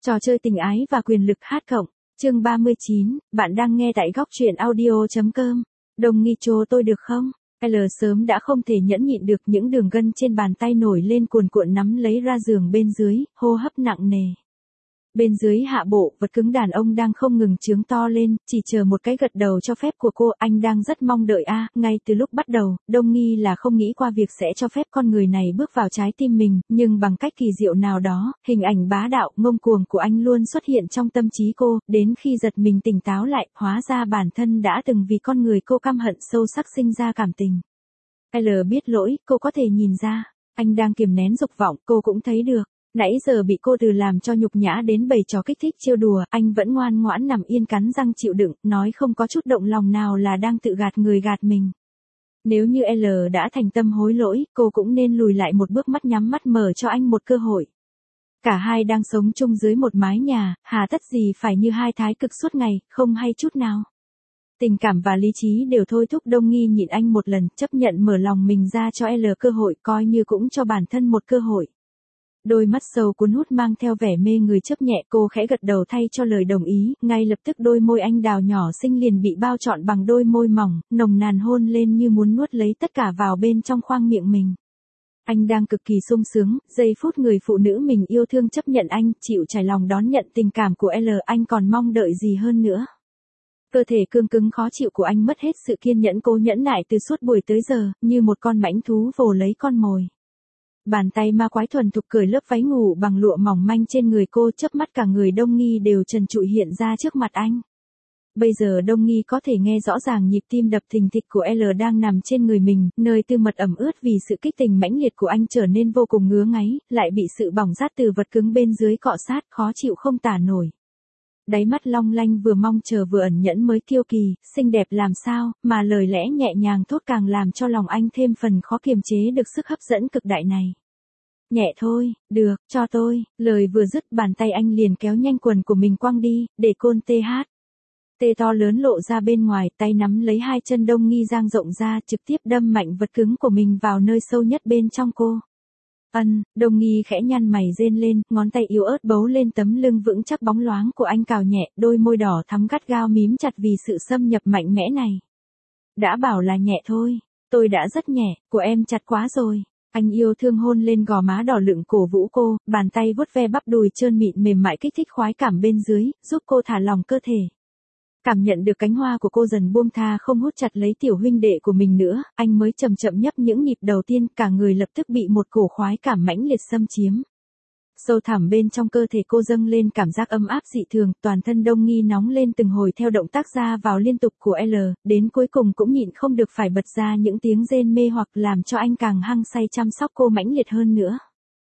Trò chơi tình ái và quyền lực hát cộng. Chương 39, bạn đang nghe tại góc truyện audio.com. Đồng nghi chô tôi được không? L sớm đã không thể nhẫn nhịn được, những đường gân trên bàn tay nổi lên cuồn cuộn nắm lấy ra giường bên dưới, hô hấp nặng nề. Bên dưới hạ bộ, vật cứng đàn ông đang không ngừng chướng to lên, chỉ chờ một cái gật đầu cho phép của cô. Anh đang rất mong đợi ngay từ lúc bắt đầu, Đông Nghi là không nghĩ qua việc sẽ cho phép con người này bước vào trái tim mình, nhưng bằng cách kỳ diệu nào đó, hình ảnh bá đạo, ngông cuồng của anh luôn xuất hiện trong tâm trí cô, đến khi giật mình tỉnh táo lại, hóa ra bản thân đã từng vì con người cô căm hận sâu sắc sinh ra cảm tình. L biết lỗi, cô có thể nhìn ra, anh đang kiềm nén dục vọng, cô cũng thấy được. Nãy giờ bị cô từ làm cho nhục nhã đến bày trò kích thích trêu đùa, anh vẫn ngoan ngoãn nằm yên cắn răng chịu đựng, nói không có chút động lòng nào là đang tự gạt người gạt mình. Nếu như L đã thành tâm hối lỗi, cô cũng nên lùi lại một bước, mắt nhắm mắt mở cho anh một cơ hội. Cả hai đang sống chung dưới một mái nhà, hà tất gì phải như hai thái cực suốt ngày, không hay chút nào. Tình cảm và lý trí đều thôi thúc Đông Nghi nhịn anh một lần, chấp nhận mở lòng mình ra cho L cơ hội, coi như cũng cho bản thân một cơ hội. Đôi mắt sâu cuốn hút mang theo vẻ mê người chớp nhẹ, cô khẽ gật đầu thay cho lời đồng ý, ngay lập tức đôi môi anh đào nhỏ xinh liền bị bao trọn bằng đôi môi mỏng, nồng nàn hôn lên như muốn nuốt lấy tất cả vào bên trong khoang miệng mình. Anh đang cực kỳ sung sướng, giây phút người phụ nữ mình yêu thương chấp nhận anh, chịu trải lòng đón nhận tình cảm của L, anh còn mong đợi gì hơn nữa. Cơ thể cương cứng khó chịu của anh mất hết sự kiên nhẫn, cố nhẫn nại từ suốt buổi tới giờ, như một con mãnh thú vồ lấy con mồi. Bàn tay ma quái thuần thục cởi lớp váy ngủ bằng lụa mỏng manh trên người cô, chớp mắt cả người Đông Nghi đều trần trụi hiện ra trước mặt anh. Bây giờ Đông Nghi có thể nghe rõ ràng nhịp tim đập thình thịch của L đang nằm trên người mình, nơi tư mật ẩm ướt vì sự kích tình mãnh liệt của anh trở nên vô cùng ngứa ngáy, lại bị sự bỏng rát từ vật cứng bên dưới cọ sát, khó chịu không tả nổi. Đáy mắt long lanh vừa mong chờ vừa ẩn nhẫn mới kiêu kỳ, xinh đẹp làm sao, mà lời lẽ nhẹ nhàng thốt càng làm cho lòng anh thêm phần khó kiềm chế được sức hấp dẫn cực đại này. Nhẹ thôi, được, cho tôi, lời vừa dứt bàn tay anh liền kéo nhanh quần của mình quăng đi, để côn TH. Tê to lớn lộ ra bên ngoài, tay nắm lấy hai chân Đông Nghi dang rộng ra, trực tiếp đâm mạnh vật cứng của mình vào nơi sâu nhất bên trong cô. Đông Nghi khẽ nhăn mày rên lên, ngón tay yếu ớt bấu lên tấm lưng vững chắc bóng loáng của anh, cào nhẹ, đôi môi đỏ thắm gắt gao mím chặt vì sự xâm nhập mạnh mẽ này. Đã bảo là nhẹ thôi, tôi đã rất nhẹ, của em chặt quá rồi. Anh yêu thương hôn lên gò má đỏ lựng cổ vũ cô, bàn tay vuốt ve bắp đùi trơn mịn mềm mại kích thích khoái cảm bên dưới, giúp cô thả lỏng cơ thể. Cảm nhận được cánh hoa của cô dần buông tha không hút chặt lấy tiểu huynh đệ của mình nữa, anh mới chậm chậm nhấp những nhịp đầu tiên, cả người lập tức bị một cổ khoái cảm mãnh liệt xâm chiếm. Sâu thẳm bên trong cơ thể cô dâng lên cảm giác ấm áp dị thường, toàn thân Đông Nghi nóng lên từng hồi theo động tác ra vào liên tục của L, đến cuối cùng cũng nhịn không được phải bật ra những tiếng rên mê hoặc làm cho anh càng hăng say chăm sóc cô mãnh liệt hơn nữa.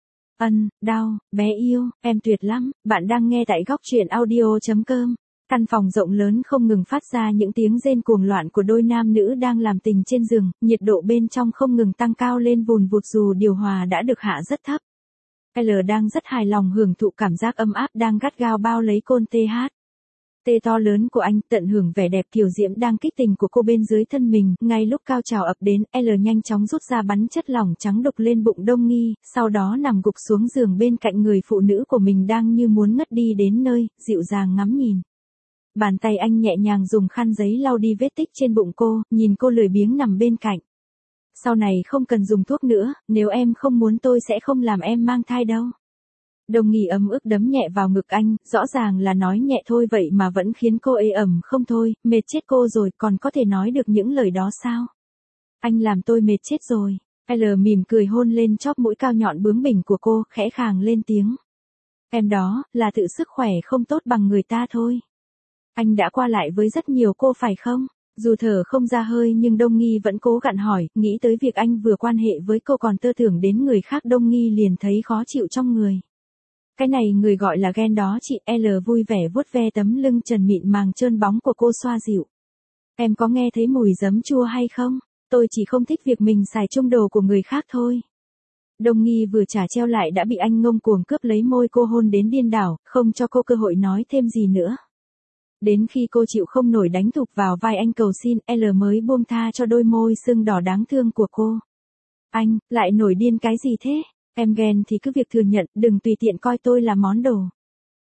Đau, bé yêu, em tuyệt lắm, bạn đang nghe tại góc truyện audio.com. Căn phòng rộng lớn không ngừng phát ra những tiếng rên cuồng loạn của đôi nam nữ đang làm tình trên giường, nhiệt độ bên trong không ngừng tăng cao lên vùn vụt dù điều hòa đã được hạ rất thấp. L đang rất hài lòng hưởng thụ cảm giác ấm áp đang gắt gao bao lấy côn TH. Tê to lớn của anh tận hưởng vẻ đẹp kiều diễm đang kích tình của cô bên dưới thân mình, ngay lúc cao trào ập đến, L nhanh chóng rút ra bắn chất lỏng trắng đục lên bụng Đông Nghi, sau đó nằm gục xuống giường bên cạnh người phụ nữ của mình đang như muốn ngất đi đến nơi, dịu dàng ngắm nhìn. Bàn tay anh nhẹ nhàng dùng khăn giấy lau đi vết tích trên bụng cô, nhìn cô lười biếng nằm bên cạnh. Sau này không cần dùng thuốc nữa, nếu em không muốn tôi sẽ không làm em mang thai đâu. Đông Nghi ấm ức đấm nhẹ vào ngực anh, rõ ràng là nói nhẹ thôi vậy mà vẫn khiến cô ê ẩm không thôi, mệt chết cô rồi, còn có thể nói được những lời đó sao? Anh làm tôi mệt chết rồi. L mỉm cười hôn lên chóp mũi cao nhọn bướng bỉnh của cô, khẽ khàng lên tiếng. Em đó, là tự sức khỏe không tốt bằng người ta thôi. Anh đã qua lại với rất nhiều cô phải không? Dù thở không ra hơi nhưng Đông Nghi vẫn cố gặn hỏi, nghĩ tới việc anh vừa quan hệ với cô còn tơ tưởng đến người khác, Đông Nghi liền thấy khó chịu trong người. Cái này người gọi là ghen đó chị. L vui vẻ vuốt ve tấm lưng trần mịn màng trơn bóng của cô xoa dịu. Em có nghe thấy mùi giấm chua hay không? Tôi chỉ không thích việc mình xài chung đồ của người khác thôi. Đông Nghi vừa trả treo lại đã bị anh ngông cuồng cướp lấy môi cô hôn đến điên đảo, không cho cô cơ hội nói thêm gì nữa. Đến khi cô chịu không nổi đánh thụp vào vai anh cầu xin, L mới buông tha cho đôi môi sưng đỏ đáng thương của cô. Anh, lại nổi điên cái gì thế? Em ghen thì cứ việc thừa nhận, đừng tùy tiện coi tôi là món đồ.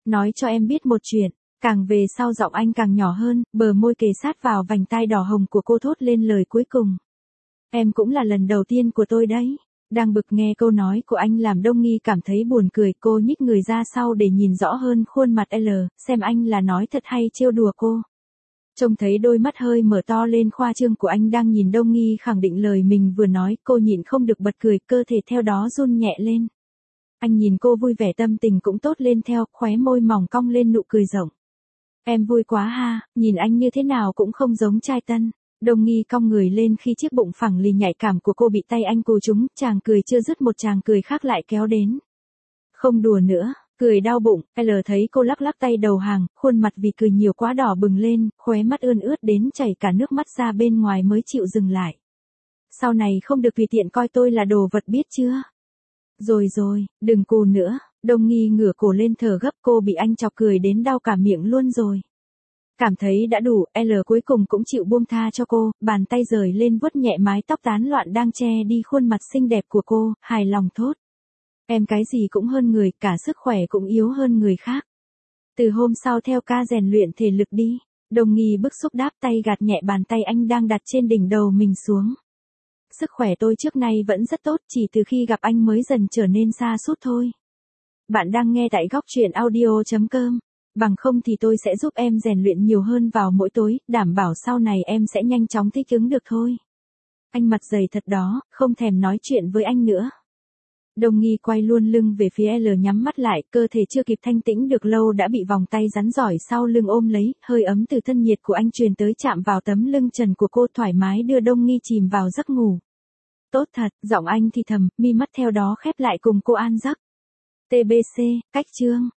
Nói cho em biết một chuyện. Càng về sau giọng anh càng nhỏ hơn, bờ môi kề sát vào vành tai đỏ hồng của cô thốt lên lời cuối cùng. Em cũng là lần đầu tiên của tôi đấy. Đang bực nghe câu nói của anh làm Đông Nghi cảm thấy buồn cười, cô nhích người ra sau để nhìn rõ hơn khuôn mặt L, xem anh là nói thật hay trêu đùa cô. Trông thấy đôi mắt hơi mở to lên khoa trương của anh đang nhìn Đông Nghi khẳng định lời mình vừa nói, cô nhịn không được bật cười, cơ thể theo đó run nhẹ lên. Anh nhìn cô vui vẻ tâm tình cũng tốt lên theo, khóe môi mỏng cong lên nụ cười rộng. Em vui quá ha, nhìn anh như thế nào cũng không giống trai tân. Đông Nghi cong người lên khi chiếc bụng phẳng lì nhạy cảm của cô bị tay anh cù trúng, chàng cười chưa dứt một chàng cười khác lại kéo đến. Không đùa nữa, cười đau bụng, L thấy cô lắc lắc tay đầu hàng, khuôn mặt vì cười nhiều quá đỏ bừng lên, khóe mắt ươn ướt đến chảy cả nước mắt ra bên ngoài mới chịu dừng lại. Sau này không được tùy tiện coi tôi là đồ vật biết chưa? Rồi rồi, đừng cù nữa. Đông Nghi ngửa cổ lên thở gấp, cô bị anh chọc cười đến đau cả miệng luôn rồi. Cảm thấy đã đủ, L cuối cùng cũng chịu buông tha cho cô, bàn tay rời lên vuốt nhẹ mái tóc tán loạn đang che đi khuôn mặt xinh đẹp của cô, hài lòng thốt. Em cái gì cũng hơn người, cả sức khỏe cũng yếu hơn người khác. Từ hôm sau theo ca rèn luyện thể lực đi. Đông Nghi bức xúc đáp, tay gạt nhẹ bàn tay anh đang đặt trên đỉnh đầu mình xuống. Sức khỏe tôi trước nay vẫn rất tốt, chỉ từ khi gặp anh mới dần trở nên sa sút thôi. Bạn đang nghe tại góc truyện audio.com. Bằng không thì tôi sẽ giúp em rèn luyện nhiều hơn vào mỗi tối, đảm bảo sau này em sẽ nhanh chóng thích ứng được thôi. Anh mặt dày thật đó, không thèm nói chuyện với anh nữa. Đông Nghi quay luôn lưng về phía L, nhắm mắt lại, cơ thể chưa kịp thanh tĩnh được lâu đã bị vòng tay rắn giỏi sau lưng ôm lấy, hơi ấm từ thân nhiệt của anh truyền tới chạm vào tấm lưng trần của cô, thoải mái đưa Đông Nghi chìm vào giấc ngủ. Tốt thật, giọng anh thì thầm, mi mắt theo đó khép lại cùng cô an giấc. TBC, cách chương.